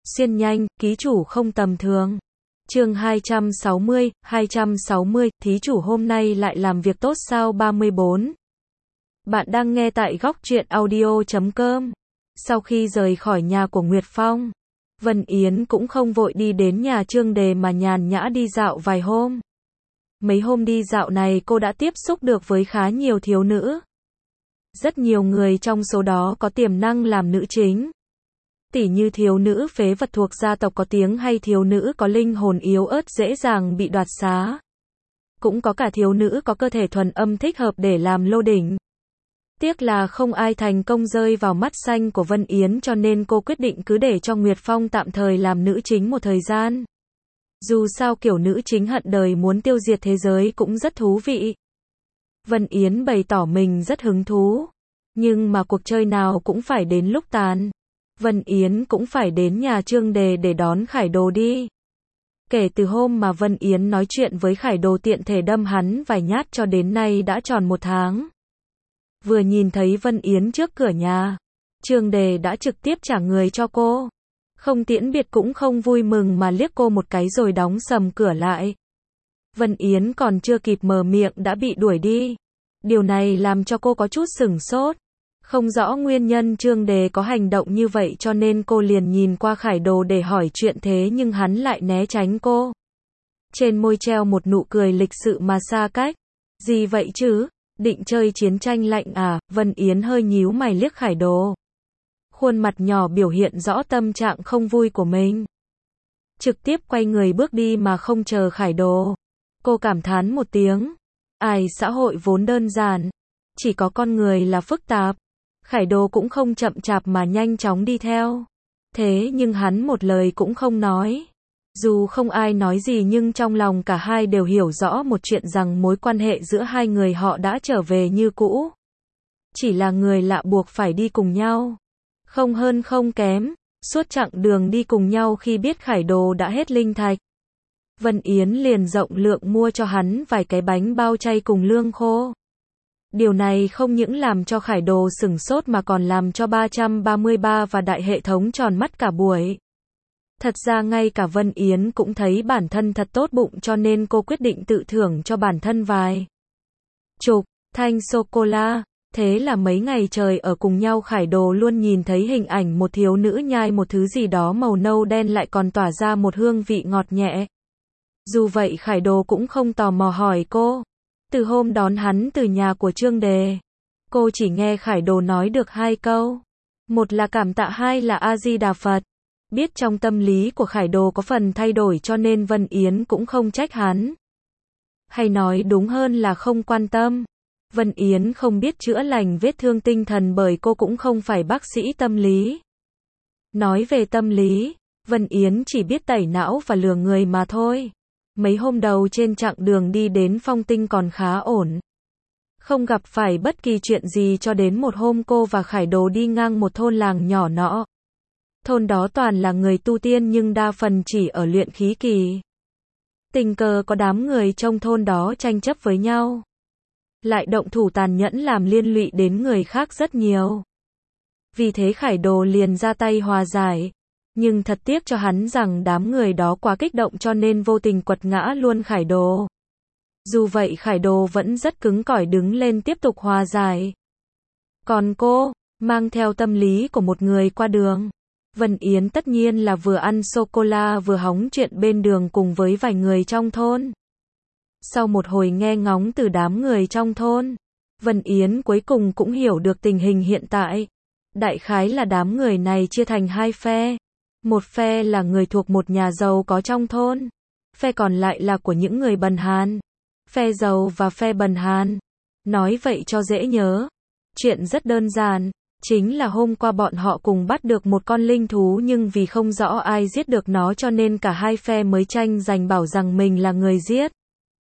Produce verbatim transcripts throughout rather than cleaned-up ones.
Xuyên nhanh, ký chủ không tầm thường. Chương hai trăm sáu mươi, hai trăm sáu mươi, thí chủ hôm nay lại làm việc tốt sao ba mươi bốn. Bạn đang nghe tại góc truyện audio chấm com. Sau khi rời khỏi nhà của Nguyệt Phong, Vân Yến cũng không vội đi đến nhà Trương Đề mà nhàn nhã đi dạo vài hôm. Mấy hôm đi dạo này cô đã tiếp xúc được với khá nhiều thiếu nữ. Rất nhiều người trong số đó có tiềm năng làm nữ chính. Tỉ như thiếu nữ phế vật thuộc gia tộc có tiếng hay thiếu nữ có linh hồn yếu ớt dễ dàng bị đoạt xá. Cũng có cả thiếu nữ có cơ thể thuần âm thích hợp để làm lô đỉnh. Tiếc là không ai thành công rơi vào mắt xanh của Vân Yến cho nên cô quyết định cứ để cho Nguyệt Phong tạm thời làm nữ chính một thời gian. Dù sao kiểu nữ chính hận đời muốn tiêu diệt thế giới cũng rất thú vị. Vân Yến bày tỏ mình rất hứng thú. Nhưng mà cuộc chơi nào cũng phải đến lúc tàn. Vân Yến cũng phải đến nhà Trương Đề để đón Khải Đồ đi. Kể từ hôm mà Vân Yến nói chuyện với Khải Đồ tiện thể đâm hắn vài nhát cho đến nay đã tròn một tháng. Vừa nhìn thấy Vân Yến trước cửa nhà, Trương Đề đã trực tiếp trả người cho cô. Không tiễn biệt cũng không vui mừng mà liếc cô một cái rồi đóng sầm cửa lại. Vân Yến còn chưa kịp mở miệng đã bị đuổi đi. Điều này làm cho cô có chút sửng sốt. Không rõ nguyên nhân Trương Đề có hành động như vậy cho nên cô liền nhìn qua Khải Đồ để hỏi chuyện thế nhưng hắn lại né tránh cô. Trên môi treo một nụ cười lịch sự mà xa cách. Gì vậy chứ? Định chơi chiến tranh lạnh à? Vân Yến hơi nhíu mày liếc Khải Đồ. Khuôn mặt nhỏ biểu hiện rõ tâm trạng không vui của mình. Trực tiếp quay người bước đi mà không chờ Khải Đồ. Cô cảm thán một tiếng. Ai, xã hội vốn đơn giản. Chỉ có con người là phức tạp. Khải Đồ cũng không chậm chạp mà nhanh chóng đi theo. Thế nhưng hắn một lời cũng không nói. Dù không ai nói gì nhưng trong lòng cả hai đều hiểu rõ một chuyện rằng mối quan hệ giữa hai người họ đã trở về như cũ. Chỉ là người lạ buộc phải đi cùng nhau. Không hơn không kém. Suốt chặng đường đi cùng nhau khi biết Khải Đồ đã hết linh thạch. Vân Yến liền rộng lượng mua cho hắn vài cái bánh bao chay cùng lương khô. Điều này không những làm cho Khải Đồ sửng sốt mà còn làm cho ba trăm ba mươi ba và đại hệ thống tròn mắt cả buổi. Thật ra ngay cả Vân Yến cũng thấy bản thân thật tốt bụng cho nên cô quyết định tự thưởng cho bản thân vài chục thanh sô-cô-la. Thế là mấy ngày trời ở cùng nhau Khải Đồ luôn nhìn thấy hình ảnh một thiếu nữ nhai một thứ gì đó màu nâu đen lại còn tỏa ra một hương vị ngọt nhẹ. Dù vậy Khải Đồ cũng không tò mò hỏi cô. Từ hôm đón hắn từ nhà của Trương Đề, cô chỉ nghe Khải Đồ nói được hai câu. Một là cảm tạ, hai là A-di-đà Phật. Biết trong tâm lý của Khải Đồ có phần thay đổi cho nên Vân Yến cũng không trách hắn. Hay nói đúng hơn là không quan tâm. Vân Yến không biết chữa lành vết thương tinh thần bởi cô cũng không phải bác sĩ tâm lý. Nói về tâm lý, Vân Yến chỉ biết tẩy não và lừa người mà thôi. Mấy hôm đầu trên chặng đường đi đến Phong Tinh còn khá ổn. Không gặp phải bất kỳ chuyện gì cho đến một hôm cô và Khải Đồ đi ngang một thôn làng nhỏ nọ. Thôn đó toàn là người tu tiên nhưng đa phần chỉ ở luyện khí kỳ. Tình cờ có đám người trong thôn đó tranh chấp với nhau. Lại động thủ tàn nhẫn làm liên lụy đến người khác rất nhiều. Vì thế Khải Đồ liền ra tay hòa giải. Nhưng thật tiếc cho hắn rằng đám người đó quá kích động cho nên vô tình quật ngã luôn Khải Đồ. Dù vậy Khải Đồ vẫn rất cứng cỏi đứng lên tiếp tục hòa giải. Còn cô, mang theo tâm lý của một người qua đường. Vân Yến tất nhiên là vừa ăn sô-cô-la vừa hóng chuyện bên đường cùng với vài người trong thôn. Sau một hồi nghe ngóng từ đám người trong thôn, Vân Yến cuối cùng cũng hiểu được tình hình hiện tại. Đại khái là đám người này chia thành hai phe. Một phe là người thuộc một nhà giàu có trong thôn. Phe còn lại là của những người bần hàn. Phe giàu và phe bần hàn. Nói vậy cho dễ nhớ. Chuyện rất đơn giản. Chính là hôm qua bọn họ cùng bắt được một con linh thú nhưng vì không rõ ai giết được nó cho nên cả hai phe mới tranh giành bảo rằng mình là người giết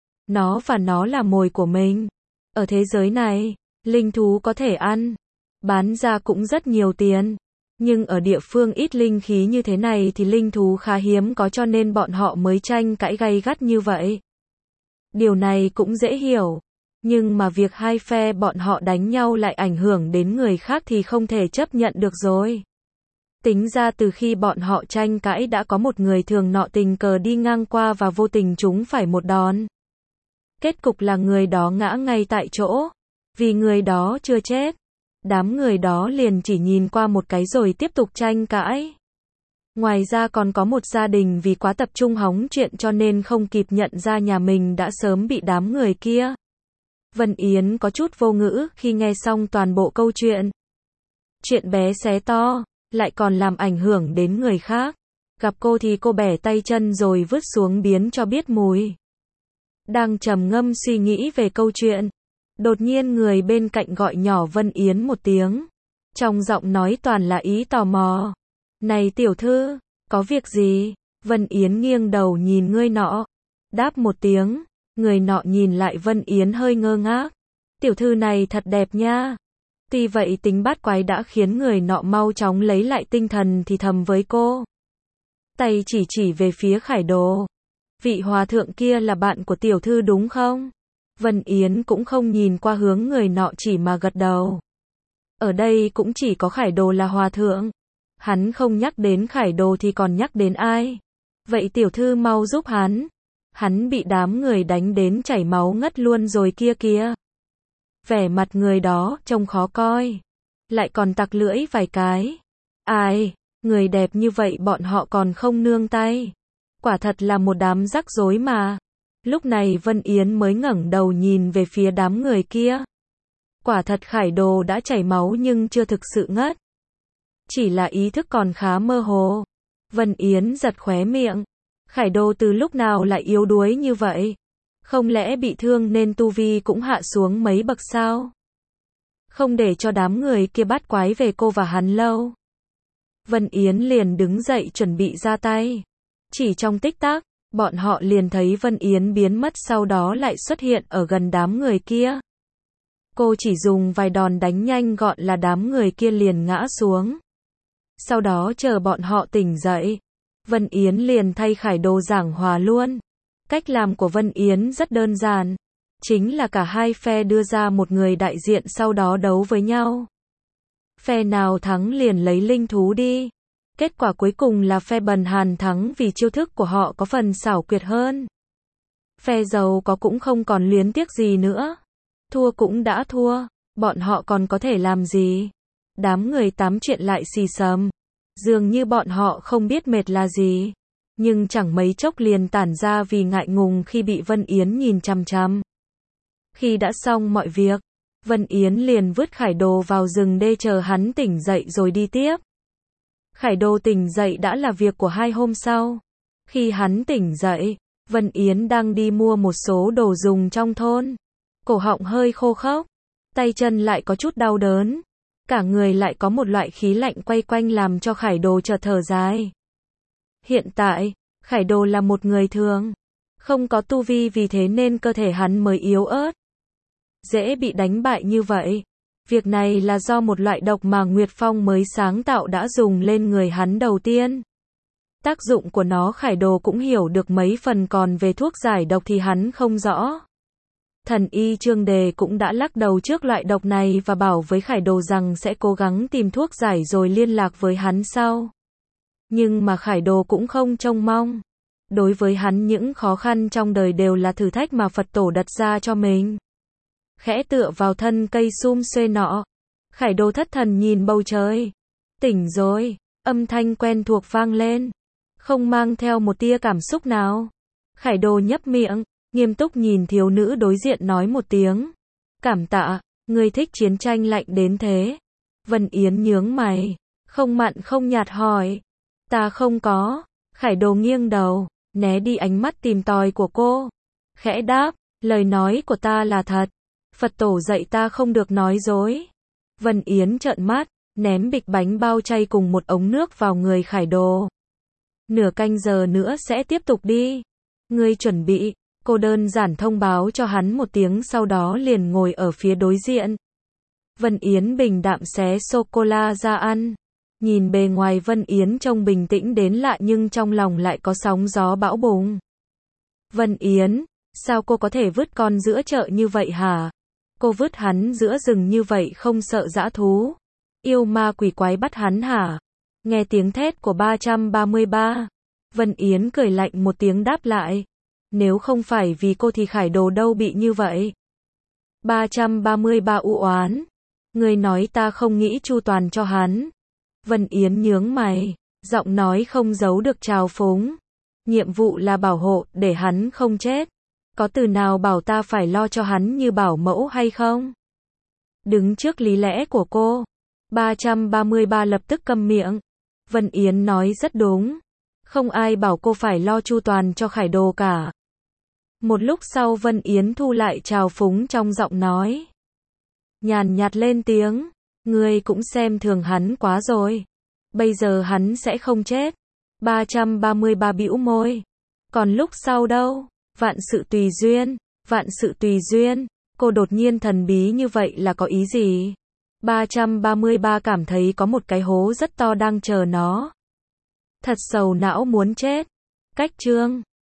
nó và nó là mồi của mình. Ở thế giới này, linh thú có thể ăn, bán ra cũng rất nhiều tiền. Nhưng ở địa phương ít linh khí như thế này thì linh thú khá hiếm có cho nên bọn họ mới tranh cãi gay gắt như vậy. Điều này cũng dễ hiểu. Nhưng mà việc hai phe bọn họ đánh nhau lại ảnh hưởng đến người khác thì không thể chấp nhận được rồi. Tính ra từ khi bọn họ tranh cãi đã có một người thường nọ tình cờ đi ngang qua và vô tình trúng phải một đòn. Kết cục là người đó ngã ngay tại chỗ. Vì người đó chưa chết, đám người đó liền chỉ nhìn qua một cái rồi tiếp tục tranh cãi. Ngoài ra còn có một gia đình vì quá tập trung hóng chuyện cho nên không kịp nhận ra nhà mình đã sớm bị đám người kia. Vân Yến có chút vô ngữ khi nghe xong toàn bộ câu chuyện. Chuyện bé xé to, lại còn làm ảnh hưởng đến người khác. Gặp cô thì cô bẻ tay chân rồi vứt xuống biến cho biết mùi. Đang trầm ngâm suy nghĩ về câu chuyện, đột nhiên người bên cạnh gọi nhỏ Vân Yến một tiếng. Trong giọng nói toàn là ý tò mò. Này tiểu thư, có việc gì? Vân Yến nghiêng đầu nhìn người nọ. Đáp một tiếng, người nọ nhìn lại Vân Yến hơi ngơ ngác. Tiểu thư này thật đẹp nha. Tuy vậy tính bát quái đã khiến người nọ mau chóng lấy lại tinh thần thì thầm với cô. Tay chỉ chỉ về phía Khải Đồ. Vị hòa thượng kia là bạn của tiểu thư đúng không? Vân Yến cũng không nhìn qua hướng người nọ chỉ mà gật đầu. Ở đây cũng chỉ có Khải Đồ là hòa thượng. Hắn không nhắc đến Khải Đồ thì còn nhắc đến ai? Vậy tiểu thư mau giúp hắn. Hắn bị đám người đánh đến chảy máu ngất luôn rồi kia kìa. Vẻ mặt người đó trông khó coi. Lại còn tặc lưỡi vài cái. Ai, người đẹp như vậy bọn họ còn không nương tay. Quả thật là một đám rắc rối mà. Lúc này Vân Yến mới ngẩng đầu nhìn về phía đám người kia. Quả thật Khải Đồ đã chảy máu nhưng chưa thực sự ngất. Chỉ là ý thức còn khá mơ hồ. Vân Yến giật khóe miệng. Khải Đồ từ lúc nào lại yếu đuối như vậy? Không lẽ bị thương nên tu vi cũng hạ xuống mấy bậc sao? Không để cho đám người kia bắt quái về cô và hắn lâu. Vân Yến liền đứng dậy chuẩn bị ra tay. Chỉ trong tích tắc, bọn họ liền thấy Vân Yến biến mất sau đó lại xuất hiện ở gần đám người kia. Cô chỉ dùng vài đòn đánh nhanh gọn là đám người kia liền ngã xuống. Sau đó chờ bọn họ tỉnh dậy, Vân Yến liền thay Khải Đồ giảng hòa luôn. Cách làm của Vân Yến rất đơn giản. Chính là cả hai phe đưa ra một người đại diện sau đó đấu với nhau. Phe nào thắng liền lấy linh thú đi. Kết quả cuối cùng là phe Bần Hàn thắng vì chiêu thức của họ có phần xảo quyệt hơn. Phe giàu có cũng không còn luyến tiếc gì nữa. Thua cũng đã thua, bọn họ còn có thể làm gì? Đám người tám chuyện lại xì xầm. Dường như bọn họ không biết mệt là gì. Nhưng chẳng mấy chốc liền tản ra vì ngại ngùng khi bị Vân Yến nhìn chằm chằm. Khi đã xong mọi việc, Vân Yến liền vứt Khải Đồ vào rừng đê chờ hắn tỉnh dậy rồi đi tiếp. Khải Đồ tỉnh dậy đã là việc của hai hôm sau. Khi hắn tỉnh dậy, Vân Yến đang đi mua một số đồ dùng trong thôn. Cổ họng hơi khô khốc, tay chân lại có chút đau đớn. Cả người lại có một loại khí lạnh quay quanh làm cho Khải Đồ chợt thở dài. Hiện tại, Khải Đồ là một người thường. Không có tu vi vì thế nên cơ thể hắn mới yếu ớt. Dễ bị đánh bại như vậy. Việc này là do một loại độc mà Nguyệt Phong mới sáng tạo đã dùng lên người hắn đầu tiên. Tác dụng của nó Khải Đồ cũng hiểu được mấy phần còn về thuốc giải độc thì hắn không rõ. Thần y Trương Đề cũng đã lắc đầu trước loại độc này và bảo với Khải Đồ rằng sẽ cố gắng tìm thuốc giải rồi liên lạc với hắn sau. Nhưng mà Khải Đồ cũng không trông mong. Đối với hắn những khó khăn trong đời đều là thử thách mà Phật Tổ đặt ra cho mình. Khẽ tựa vào thân cây sum xuê nọ, Khải Đồ thất thần nhìn bầu trời. Tỉnh rồi, âm thanh quen thuộc vang lên, không mang theo một tia cảm xúc nào. Khải Đồ nhấp miệng, nghiêm túc nhìn thiếu nữ đối diện nói một tiếng. Cảm tạ, ngươi thích chiến tranh lạnh đến thế. Vân Yến nhướng mày, không mặn không nhạt hỏi. Ta không có. Khải Đồ nghiêng đầu, né đi ánh mắt tìm tòi của cô. Khẽ đáp, lời nói của ta là thật. Phật Tổ dạy ta không được nói dối. Vân Yến trợn mắt, ném bịch bánh bao chay cùng một ống nước vào người Khải Đồ. Nửa canh giờ nữa sẽ tiếp tục đi. Ngươi chuẩn bị. Cô đơn giản thông báo cho hắn một tiếng sau đó liền ngồi ở phía đối diện. Vân Yến bình đạm xé sô-cô-la ra ăn. Nhìn bề ngoài Vân Yến trông bình tĩnh đến lạ nhưng trong lòng lại có sóng gió bão bùng. Vân Yến, sao cô có thể vứt con giữa chợ như vậy hả? Cô vứt hắn giữa rừng như vậy không sợ dã thú? Yêu ma quỷ quái bắt hắn hả? Nghe tiếng thét của ba trăm ba mươi ba, Vân Yến cười lạnh một tiếng đáp lại. Nếu không phải vì cô thì Khải Đồ đâu bị như vậy. ba trăm ba mươi ba u oán. Ngươi nói ta không nghĩ chu toàn cho hắn. Vân Yến nhướng mày, giọng nói không giấu được trào phúng. Nhiệm vụ là bảo hộ, để hắn không chết. Có từ nào bảo ta phải lo cho hắn như bảo mẫu hay không? Đứng trước lý lẽ của cô, ba trăm ba mươi ba lập tức câm miệng. Vân Yến nói rất đúng. Không ai bảo cô phải lo chu toàn cho Khải Đồ cả. Một lúc sau Vân Yến thu lại trào phúng trong giọng nói. Nhàn nhạt lên tiếng. Ngươi cũng xem thường hắn quá rồi. Bây giờ hắn sẽ không chết. ba trăm ba mươi ba bĩu môi. Còn lúc sau đâu? Vạn sự tùy duyên. Vạn sự tùy duyên. Cô đột nhiên thần bí như vậy là có ý gì? ba trăm ba mươi ba cảm thấy có một cái hố rất to đang chờ nó. Thật sầu não muốn chết. Cách chương